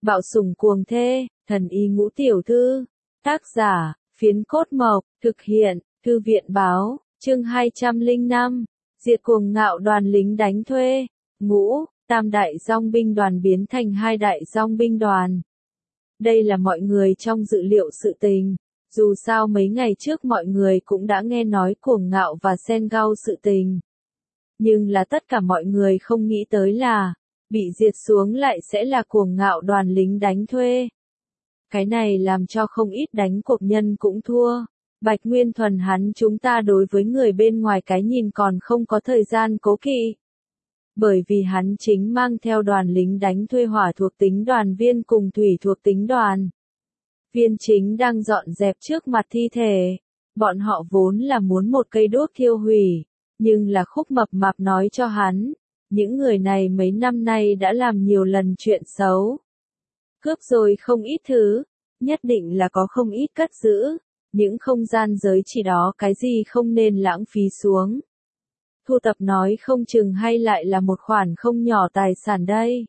Bạo sủng cuồng thê, thần y ngũ tiểu thư. Tác giả, Phiến Cốt Mộc, thực hiện, Thư viện báo, chương 205, diệt cuồng ngạo đoàn lính đánh thuê. Ngũ, tam đại dong binh đoàn biến thành hai đại dong binh đoàn. Đây là mọi người trong dự liệu sự tình. Dù sao mấy ngày trước mọi người cũng đã nghe nói cuồng ngạo và Sen Gao sự tình. Nhưng là tất cả mọi người không nghĩ tới là, bị diệt xuống lại sẽ là cuồng ngạo đoàn lính đánh thuê. Cái này làm cho không ít đánh cuộc nhân cũng thua. Bạch Nguyên Thuần hắn chúng ta đối với người bên ngoài cái nhìn còn không có thời gian cố kỵ. Bởi vì hắn chính mang theo đoàn lính đánh thuê hỏa thuộc tính đoàn viên cùng thủy thuộc tính đoàn. Viên chính đang dọn dẹp trước mặt thi thể. Bọn họ vốn là muốn một cây đuốc thiêu hủy, nhưng là Khúc Mập Mạp nói cho hắn, những người này mấy năm nay đã làm nhiều lần chuyện xấu. Cướp rồi không ít thứ, nhất định là có không ít cất giữ, những không gian giới chỉ đó cái gì không nên lãng phí xuống. Thu tập nói không chừng hay lại là một khoản không nhỏ tài sản đây.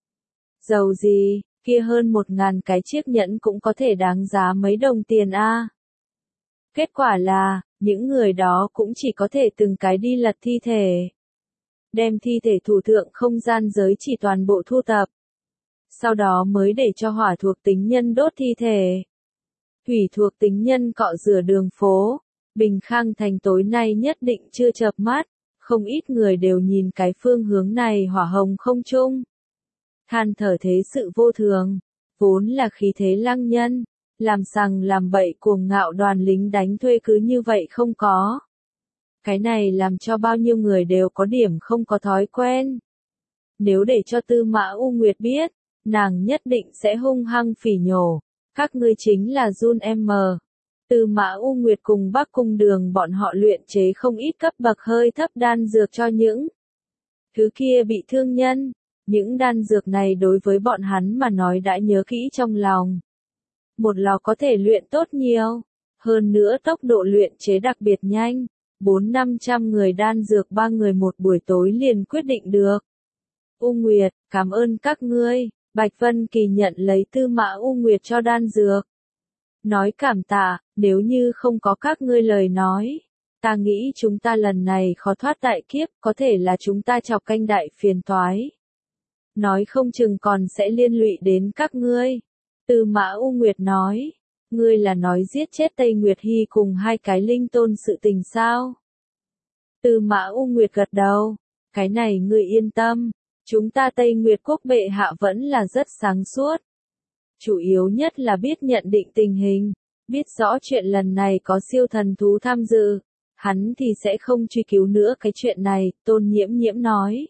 Dầu gì, kia hơn 1000 cái chiếc nhẫn cũng có thể đáng giá mấy đồng tiền a. Kết quả là, những người đó cũng chỉ có thể từng cái đi lật thi thể. Đem thi thể thủ thượng không gian giới chỉ toàn bộ thu tập. Sau đó mới để cho hỏa thuộc tính nhân đốt thi thể. Thủy thuộc tính nhân cọ rửa đường phố. Bình Khang thành tối nay nhất định chưa chợp mắt. Không ít người đều nhìn cái phương hướng này hỏa hồng không chung. Than thở thế sự vô thường. Vốn là khí thế lăng nhân. Làm sằng làm bậy cuồng ngạo đoàn lính đánh thuê cứ như vậy không có. Cái này làm cho bao nhiêu người đều có điểm không có thói quen. Nếu để cho Tư Mã U Nguyệt biết, nàng nhất định sẽ hung hăng phỉ nhổ. Các ngươi chính là Jun M. Tư Mã U Nguyệt cùng Bắc Cung Đường bọn họ luyện chế không ít cấp bậc hơi thấp đan dược cho những thứ kia bị thương nhân. Những đan dược này đối với bọn hắn mà nói đã nhớ kỹ trong lòng. Một lò có thể luyện tốt nhiều. Hơn nữa tốc độ luyện chế đặc biệt nhanh. 400-500 người đan dược 3 người một buổi tối liền quyết định được. U Nguyệt, cảm ơn các ngươi. Bạch Vân Kỳ nhận lấy Tư Mã U Nguyệt cho đan dược. Nói cảm tạ, nếu như không có các ngươi lời nói. Ta nghĩ chúng ta lần này khó thoát đại kiếp, có thể là chúng ta chọc canh đại phiền toái. Nói không chừng còn sẽ liên lụy đến các ngươi. Tư Mã U Nguyệt nói, ngươi là nói giết chết Tây Nguyệt Hy cùng hai cái linh tôn sự tình sao? Tư Mã U Nguyệt gật đầu, cái này ngươi yên tâm, chúng ta Tây Nguyệt Quốc bệ hạ vẫn là rất sáng suốt. Chủ yếu nhất là biết nhận định tình hình, biết rõ chuyện lần này có siêu thần thú tham dự, hắn thì sẽ không truy cứu nữa cái chuyện này, Tôn Nhiễm Nhiễm nói.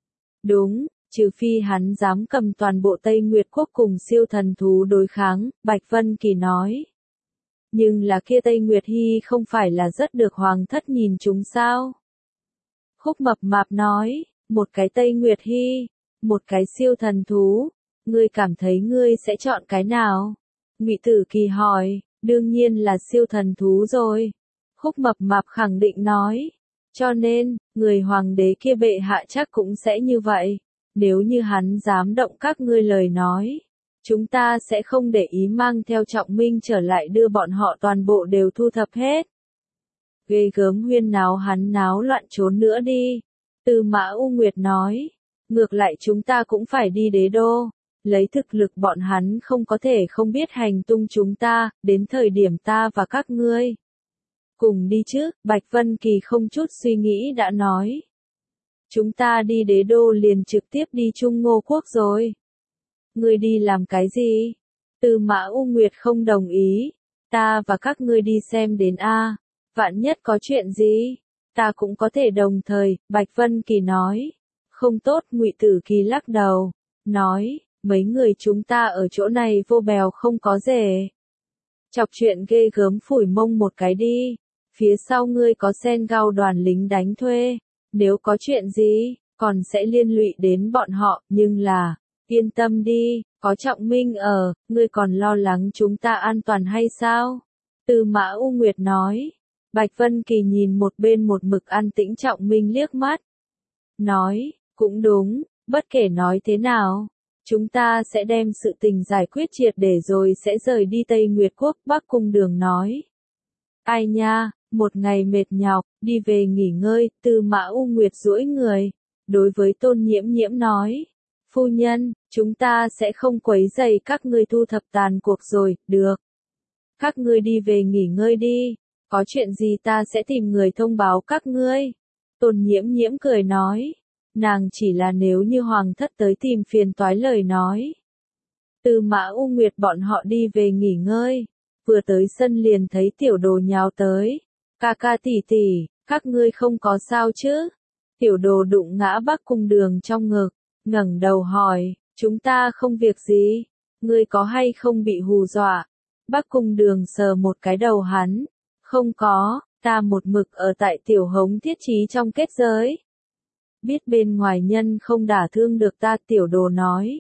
Đúng. Trừ phi hắn dám cầm toàn bộ Tây Nguyệt Quốc cùng siêu thần thú đối kháng, Bạch Vân Kỳ nói. Nhưng là kia Tây Nguyệt Hy không phải là rất được hoàng thất nhìn chúng sao? Khúc Mập Mạp nói, một cái Tây Nguyệt Hy, một cái siêu thần thú, ngươi cảm thấy ngươi sẽ chọn cái nào? Ngụy Tử Kỳ hỏi, đương nhiên là siêu thần thú rồi. Khúc Mập Mạp khẳng định nói, cho nên, người hoàng đế kia bệ hạ chắc cũng sẽ như vậy. Nếu như hắn dám động các ngươi lời nói, chúng ta sẽ không để ý mang theo Trọng Minh trở lại đưa bọn họ toàn bộ đều thu thập hết. Ghê gớm huyên náo hắn náo loạn trốn nữa đi. Tư Mã U Nguyệt nói, ngược lại chúng ta cũng phải đi đế đô, lấy thực lực bọn hắn không có thể không biết hành tung chúng ta, đến thời điểm ta và các ngươi cùng đi chứ, Bạch Vân Kỳ không chút suy nghĩ đã nói. Chúng ta đi đế đô liền trực tiếp đi Trung Ngô Quốc rồi. Ngươi đi làm cái gì? Tư Mã U Nguyệt không đồng ý. Ta và các ngươi đi xem đến A. Vạn nhất có chuyện gì? Ta cũng có thể đồng thời, Bạch Vân Kỳ nói. Không tốt, Ngụy Tử Kỳ lắc đầu. Nói, mấy người chúng ta ở chỗ này vô bèo không có rể. Chọc chuyện ghê gớm phủi mông một cái đi. Phía sau ngươi có Sen Gao đoàn lính đánh thuê. Nếu có chuyện gì, còn sẽ liên lụy đến bọn họ, nhưng là, yên tâm đi, có Trọng Minh ở, ngươi còn lo lắng chúng ta an toàn hay sao? Tư Mã U Nguyệt nói. Bạch Vân Kỳ nhìn một bên một mực an tĩnh Trọng Minh liếc mắt. Nói, cũng đúng, bất kể nói thế nào, Chúng ta sẽ đem sự tình giải quyết triệt để rồi sẽ rời đi Tây Nguyệt Quốc. Bắc Cung Đường nói. Ai nha, một ngày mệt nhọc, đi về nghỉ ngơi. Tư Mã U Nguyệt duỗi người. Đối với Tôn Nhiễm Nhiễm nói. Phu nhân, chúng ta sẽ không quấy rầy các ngươi thu thập tàn cuộc rồi, được. Các ngươi đi về nghỉ ngơi đi. Có chuyện gì ta sẽ tìm người thông báo các ngươi. Tôn Nhiễm Nhiễm cười nói. Nàng chỉ là nếu như hoàng thất tới tìm phiền toái lời nói. Tư Mã U Nguyệt bọn họ đi về nghỉ ngơi. Vừa tới sân liền thấy Tiểu Đồ nhào tới. Ca ca tỷ tỷ, các ngươi không có sao chứ? Tiểu Đồ đụng ngã Bắc Cung Đường trong ngực, ngẩng đầu hỏi, chúng ta không việc gì, ngươi có hay không bị hù dọa? Bắc Cung Đường sờ một cái đầu hắn, không có, ta một mực ở tại Tiểu Hống thiết trí trong kết giới. Biết bên ngoài nhân không đả thương được ta. Tiểu Đồ nói.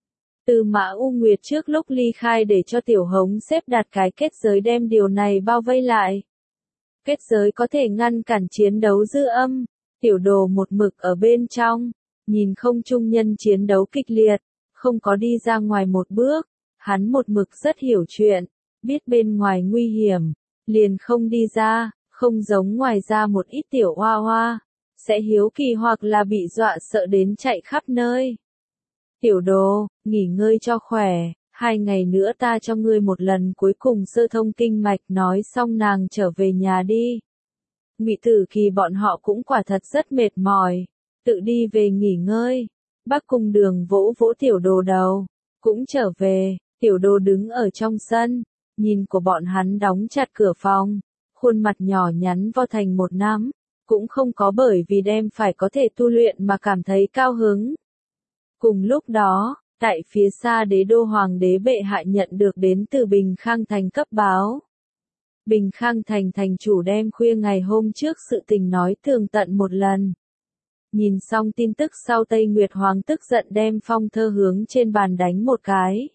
Tư Mã U Nguyệt trước lúc ly khai để cho Tiểu Hống xếp đặt cái kết giới đem điều này bao vây lại. Kết giới có thể ngăn cản chiến đấu dư âm. Tiểu Đồ một mực ở bên trong, nhìn không trung nhân chiến đấu kịch liệt, không có đi ra ngoài một bước. Hắn một mực rất hiểu chuyện, biết bên ngoài nguy hiểm, liền không đi ra, không giống ngoài ra một ít tiểu hoa hoa, sẽ hiếu kỳ hoặc là bị dọa sợ đến chạy khắp nơi. Tiểu Đồ, nghỉ ngơi cho khỏe, 2 ngày nữa ta cho ngươi một lần cuối cùng sơ thông kinh mạch. Nói xong nàng trở về nhà đi. Ngụy Tử Kỳ bọn họ cũng quả thật rất mệt mỏi, tự đi về nghỉ ngơi. Bắc Cung Đường vỗ vỗ Tiểu Đồ đầu, cũng trở về. Tiểu Đồ đứng ở trong sân, nhìn của bọn hắn đóng chặt cửa phòng, khuôn mặt nhỏ nhắn vo thành một nắm, cũng không có bởi vì đem phải có thể tu luyện mà cảm thấy cao hứng. Cùng lúc đó, tại phía xa Đế đô hoàng đế bệ hạ nhận được đến từ Bình Khang thành cấp báo. Bình Khang thành thành chủ đem khuya ngày hôm trước sự tình nói tường tận một lần. Nhìn xong tin tức sau, Tây Nguyệt Hoàng tức giận đem phong thơ hướng trên bàn đánh một cái.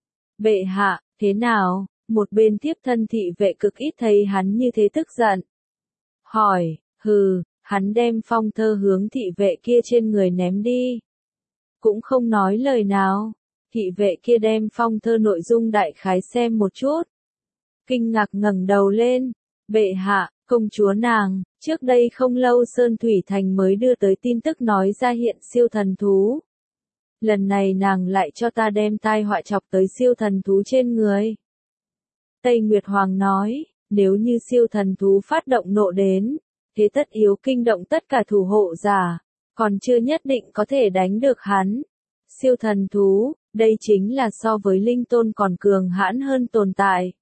Bệ hạ, thế nào? Một bên tiếp thân thị vệ cực ít thấy hắn như thế tức giận. Hỏi, hừ, hắn đem phong thơ hướng thị vệ kia trên người ném đi. Cũng không nói lời nào. Thị vệ kia đem phong thơ nội dung đại khái xem một chút. Kinh ngạc ngẩng đầu lên. Bệ hạ, công chúa nàng, trước đây không lâu Sơn Thủy Thành mới đưa tới tin tức nói ra hiện siêu thần thú. Lần này nàng lại cho ta đem tai họa chọc tới siêu thần thú trên người. Tây Nguyệt Hoàng nói, nếu như siêu thần thú phát động nộ đến, thế tất yếu kinh động tất cả thủ hộ giả, còn chưa nhất định có thể đánh được hắn. Siêu thần thú, đây chính là so với linh tôn còn cường hãn hơn tồn tại.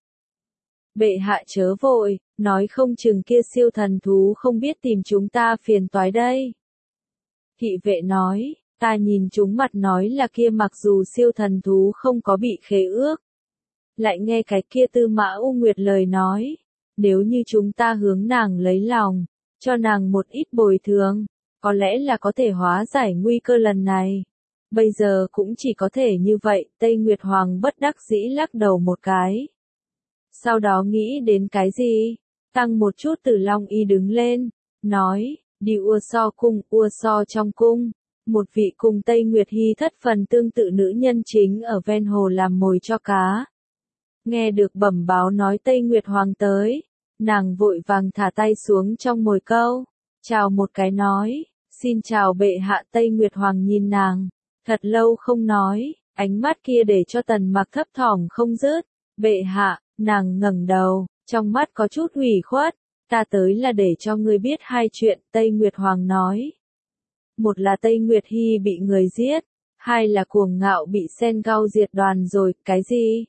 Bệ hạ chớ vội, nói không chừng kia siêu thần thú không biết tìm chúng ta phiền toái đây. Thị vệ nói, ta nhìn chúng mặt nói là kia mặc dù siêu thần thú không có bị khế ước. Lại nghe cái kia Tư Mã U Nguyệt lời nói, nếu như chúng ta hướng nàng lấy lòng, cho nàng một ít bồi thường, có lẽ là có thể hóa giải nguy cơ lần này. Bây giờ cũng chỉ có thể như vậy. Tây Nguyệt Hoàng bất đắc dĩ lắc đầu một cái. Sau đó nghĩ đến cái gì? Tăng một chút Tử Long Y đứng lên, nói, đi ua so cung, ua so trong cung. Một vị cùng Tây Nguyệt Hy thất phần tương tự nữ nhân chính ở ven hồ làm mồi cho cá. Nghe được bẩm báo nói Tây Nguyệt Hoàng tới, nàng vội vàng thả tay xuống trong mồi câu, chào một cái nói, xin chào bệ hạ. Tây Nguyệt Hoàng nhìn nàng, thật lâu không nói, ánh mắt kia để cho Tần Mặc thấp thỏm không dứt. Bệ hạ, nàng ngẩng đầu, trong mắt có chút ủy khuất, ta tới là để cho ngươi biết 2 chuyện. Tây Nguyệt Hoàng nói. Một là Tây Nguyệt Hy bị người giết, 2 là Cuồng Ngạo bị Sen Gao diệt đoàn rồi. Cái gì?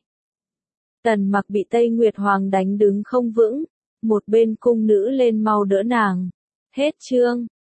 Tần Mặc bị Tây Nguyệt Hoàng đánh đứng không vững, một bên cung nữ lên mau đỡ nàng. Hết chương.